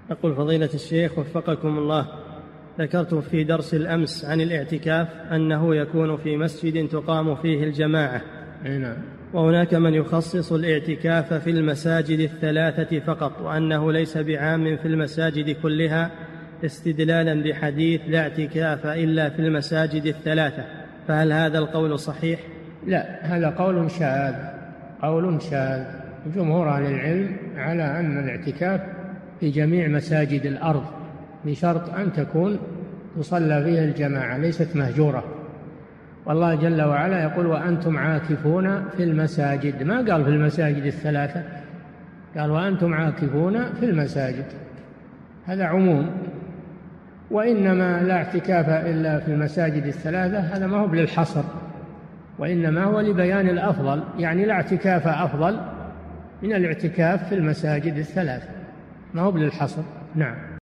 يقول فضيلة الشيخ وفقكم الله، ذكرتم في درس الأمس عن الاعتكاف أنه يكون في مسجد تقام فيه الجماعة. نعم. وهناك من يخصص الاعتكاف في المساجد الثلاثة فقط، وأنه ليس بعام في المساجد كلها، استدلالا بحديث لا اعتكاف إلا في المساجد الثلاثة، فهل هذا القول صحيح؟ لا، هذا قول شاذ، قول شاذ. جمهور أهل العلم على أن الاعتكاف في جميع مساجد الأرض بشرط أن تكون تصلى فيها الجماعة، ليست مهجورة. والله جل وعلا يقول وأنتم عاكفون في المساجد، ما قال في المساجد الثلاثة، قال وأنتم عاكفون في المساجد، هذا عموم. وإنما لا اعتكاف إلا في المساجد الثلاثة، هذا ما هو للحصر، وإنما هو لبيان الأفضل، يعني لا اعتكاف أفضل من الاعتكاف في المساجد الثلاثة، ما هو للحصر. نعم.